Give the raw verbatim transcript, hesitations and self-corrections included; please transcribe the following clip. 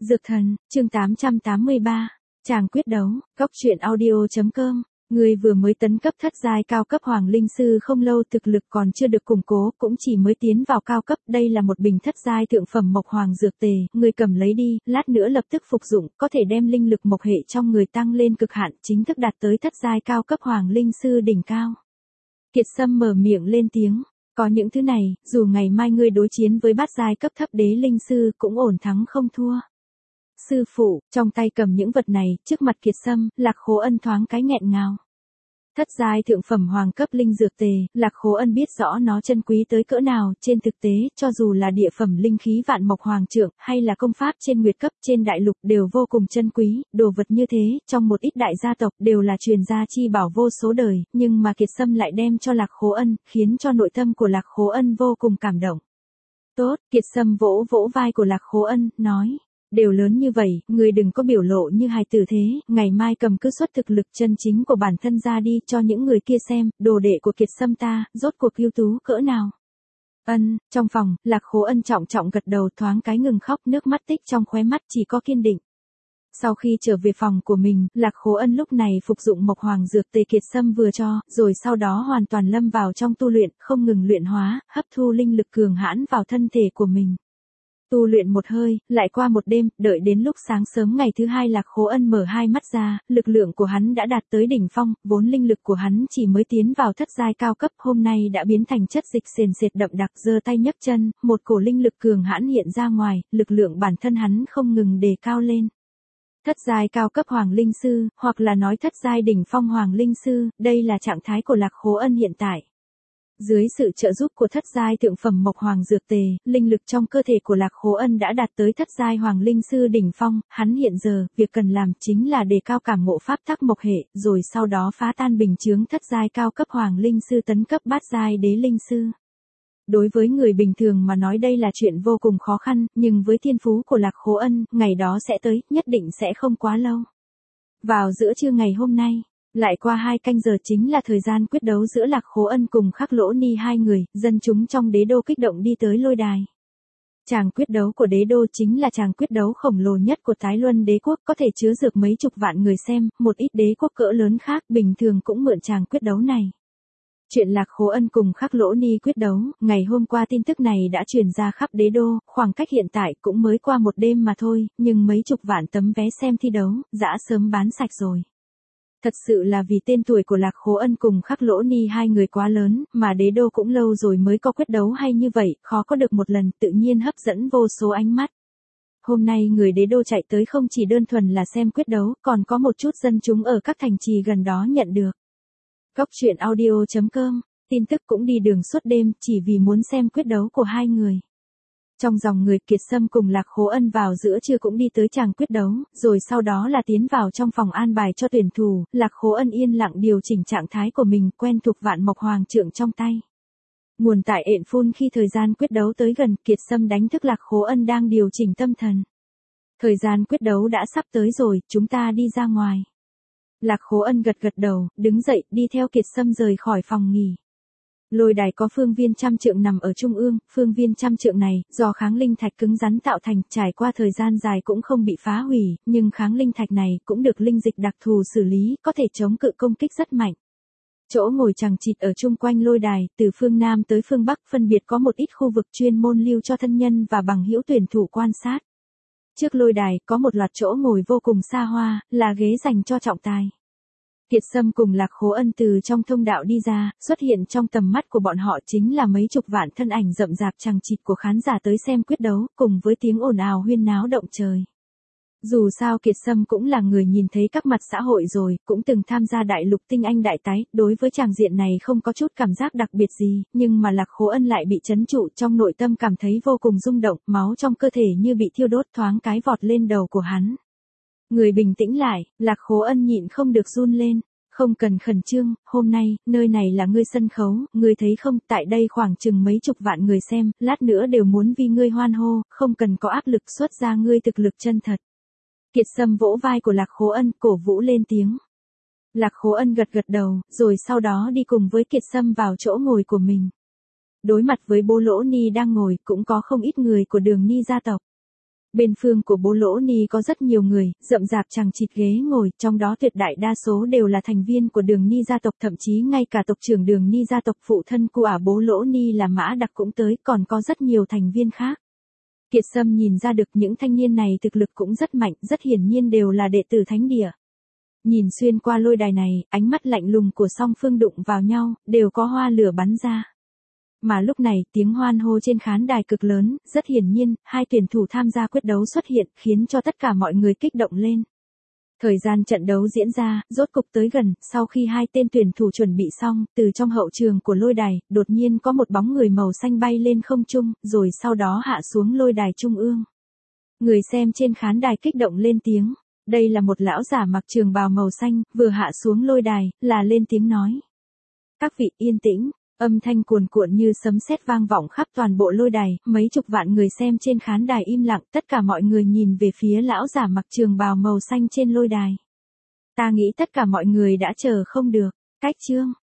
Dược thần, chương tám trăm tám mươi ba, chàng quyết đấu, góc truyện audio.com. Người vừa mới tấn cấp thất giai cao cấp hoàng linh sư không lâu, thực lực còn chưa được củng cố, cũng chỉ mới tiến vào cao cấp. Đây là một bình thất giai thượng phẩm mộc hoàng dược tề, người cầm lấy đi, lát nữa lập tức phục dụng, có thể đem linh lực mộc hệ trong người tăng lên cực hạn, chính thức đạt tới thất giai cao cấp hoàng linh sư đỉnh cao. Kiệt Sâm mở miệng lên tiếng, có những thứ này, dù ngày mai ngươi đối chiến với bát giai cấp thấp đế linh sư cũng ổn thắng không thua. Sư phụ, trong tay cầm những vật này, trước mặt Kiệt Sâm, Lạc Khố Ân thoáng cái nghẹn ngào. Thất giai thượng phẩm hoàng cấp linh dược tề, Lạc Khố Ân biết rõ nó chân quý tới cỡ nào, trên thực tế, cho dù là địa phẩm linh khí vạn mộc hoàng trượng, hay là công pháp trên nguyệt cấp trên đại lục đều vô cùng chân quý, đồ vật như thế, trong một ít đại gia tộc đều là truyền gia chi bảo vô số đời, nhưng mà Kiệt Sâm lại đem cho Lạc Khố Ân, khiến cho nội tâm của Lạc Khố Ân vô cùng cảm động. Tốt, Kiệt Sâm vỗ vỗ vai của Lạc Khố Ân, nói. Đều lớn như vậy, người đừng có biểu lộ như hài tử thế, ngày mai cầm cứ xuất thực lực chân chính của bản thân ra đi cho những người kia xem, đồ đệ của Kiệt Sâm ta, rốt cuộc ưu tú cỡ nào. Ân, trong phòng, Lạc Khố Ân trọng trọng gật đầu, thoáng cái ngừng khóc, nước mắt tích trong khóe mắt chỉ có kiên định. Sau khi trở về phòng của mình, Lạc Khố Ân lúc này phục dụng mộc hoàng dược tề Kiệt Sâm vừa cho, rồi sau đó hoàn toàn lâm vào trong tu luyện, không ngừng luyện hóa, hấp thu linh lực cường hãn vào thân thể của mình. Tu luyện một hơi, lại qua một đêm, đợi đến lúc sáng sớm ngày thứ hai Lạc Khố Ân mở hai mắt ra, lực lượng của hắn đã đạt tới đỉnh phong, vốn linh lực của hắn chỉ mới tiến vào thất giai cao cấp, hôm nay đã biến thành chất dịch sền sệt đậm đặc, giơ tay nhấc chân, một cổ linh lực cường hãn hiện ra ngoài, lực lượng bản thân hắn không ngừng đề cao lên. Thất giai cao cấp hoàng linh sư, hoặc là nói thất giai đỉnh phong hoàng linh sư, đây là trạng thái của Lạc Khố Ân hiện tại. Dưới sự trợ giúp của thất giai thượng phẩm mộc hoàng dược tề, linh lực trong cơ thể của Lạc Khố Ân đã đạt tới thất giai hoàng linh sư đỉnh phong, hắn hiện giờ, việc cần làm chính là đề cao cảm ngộ pháp tắc mộc hệ, rồi sau đó phá tan bình chướng thất giai cao cấp hoàng linh sư tấn cấp bát giai đế linh sư. Đối với người bình thường mà nói đây là chuyện vô cùng khó khăn, nhưng với thiên phú của Lạc Khố Ân, ngày đó sẽ tới, nhất định sẽ không quá lâu. Vào giữa trưa ngày hôm nay, lại qua hai canh giờ chính là thời gian quyết đấu giữa Lạc Khố Ân cùng Khắc Lỗ Ni hai người, dân chúng trong đế đô kích động đi tới lôi đài. Tràng quyết đấu của đế đô chính là tràng quyết đấu khổng lồ nhất của Tái Luân đế quốc, có thể chứa được mấy chục vạn người xem, một ít đế quốc cỡ lớn khác bình thường cũng mượn tràng quyết đấu này. Chuyện Lạc Khố Ân cùng Khắc Lỗ Ni quyết đấu, ngày hôm qua tin tức này đã truyền ra khắp đế đô, khoảng cách hiện tại cũng mới qua một đêm mà thôi, nhưng mấy chục vạn tấm vé xem thi đấu, đã sớm bán sạch rồi. Thật sự là vì tên tuổi của Lạc Khố Ân cùng Khắc Lỗ Ni hai người quá lớn, mà đế đô cũng lâu rồi mới có quyết đấu hay như vậy, khó có được một lần, tự nhiên hấp dẫn vô số ánh mắt. Hôm nay người đế đô chạy tới không chỉ đơn thuần là xem quyết đấu, còn có một chút dân chúng ở các thành trì gần đó nhận được. Góc truyện audio.com, tin tức cũng đi đường suốt đêm, chỉ vì muốn xem quyết đấu của hai người. Trong dòng người Kiệt Sâm cùng Lạc Khố Ân vào giữa trưa cũng đi tới tràng quyết đấu, rồi sau đó là tiến vào trong phòng an bài cho tuyển thủ, Lạc Khố Ân yên lặng điều chỉnh trạng thái của mình, quen thuộc vạn mộc hoàng trượng trong tay. Nguồn tại ện phun khi thời gian quyết đấu tới gần, Kiệt Sâm đánh thức Lạc Khố Ân đang điều chỉnh tâm thần. Thời gian quyết đấu đã sắp tới rồi, chúng ta đi ra ngoài. Lạc Khố Ân gật gật đầu, đứng dậy, đi theo Kiệt Sâm rời khỏi phòng nghỉ. Lôi đài có phương viên trăm trượng nằm ở trung ương, phương viên trăm trượng này, do kháng linh thạch cứng rắn tạo thành, trải qua thời gian dài cũng không bị phá hủy, nhưng kháng linh thạch này cũng được linh dịch đặc thù xử lý, có thể chống cự công kích rất mạnh. Chỗ ngồi chằng chịt ở chung quanh lôi đài, từ phương Nam tới phương Bắc phân biệt có một ít khu vực chuyên môn lưu cho thân nhân và bằng hữu tuyển thủ quan sát. Trước lôi đài, có một loạt chỗ ngồi vô cùng xa hoa, là ghế dành cho trọng tài. Kiệt Sâm cùng Lạc Khố Ân từ trong thông đạo đi ra, xuất hiện trong tầm mắt của bọn họ chính là mấy chục vạn thân ảnh rậm rạp chằng chịt của khán giả tới xem quyết đấu, cùng với tiếng ồn ào huyên náo động trời. Dù sao Kiệt Sâm cũng là người nhìn thấy các mặt xã hội rồi, cũng từng tham gia đại lục tinh anh đại tái, đối với tràng diện này không có chút cảm giác đặc biệt gì, nhưng mà Lạc Khố Ân lại bị chấn trụ, trong nội tâm cảm thấy vô cùng rung động, máu trong cơ thể như bị thiêu đốt, thoáng cái vọt lên đầu của hắn. Người bình tĩnh lại, Lạc Khố Ân nhịn không được run lên. Không cần khẩn trương, hôm nay, nơi này là ngươi sân khấu, ngươi thấy không, tại đây khoảng chừng mấy chục vạn người xem, lát nữa đều muốn vì ngươi hoan hô, không cần có áp lực, xuất ra ngươi thực lực chân thật. Kiệt Sâm vỗ vai của Lạc Khố Ân, cổ vũ lên tiếng. Lạc Khố Ân gật gật đầu, rồi sau đó đi cùng với Kiệt Sâm vào chỗ ngồi của mình. Đối mặt với Bố Lỗ Ni đang ngồi, cũng có không ít người của Đường Ni gia tộc. Bên phương của bố Lỗ Ni có rất nhiều người, rậm rạp chằng chịt ghế ngồi, trong đó tuyệt đại đa số đều là thành viên của Đường Ni gia tộc, thậm chí ngay cả tộc trưởng Đường Ni gia tộc phụ thân của ả bố Lỗ Ni là Mã Đặc cũng tới, còn có rất nhiều thành viên khác. Kiệt Sâm nhìn ra được những thanh niên này thực lực cũng rất mạnh, rất hiển nhiên đều là đệ tử thánh địa. Nhìn xuyên qua lôi đài này, ánh mắt lạnh lùng của song phương đụng vào nhau, đều có hoa lửa bắn ra. Mà lúc này, tiếng hoan hô trên khán đài cực lớn, rất hiển nhiên, hai tuyển thủ tham gia quyết đấu xuất hiện, khiến cho tất cả mọi người kích động lên. Thời gian trận đấu diễn ra, rốt cục tới gần, sau khi hai tên tuyển thủ chuẩn bị xong, từ trong hậu trường của lôi đài, đột nhiên có một bóng người màu xanh bay lên không trung, rồi sau đó hạ xuống lôi đài trung ương. Người xem trên khán đài kích động lên tiếng. Đây là một lão giả mặc trường bào màu xanh, vừa hạ xuống lôi đài, là lên tiếng nói. Các vị yên tĩnh, âm thanh cuồn cuộn như sấm sét vang vọng khắp toàn bộ lôi đài, mấy chục vạn người xem trên khán đài im lặng, tất cả mọi người nhìn về phía lão giả mặc trường bào màu xanh trên lôi đài. Ta nghĩ tất cả mọi người đã chờ không được, cách chương.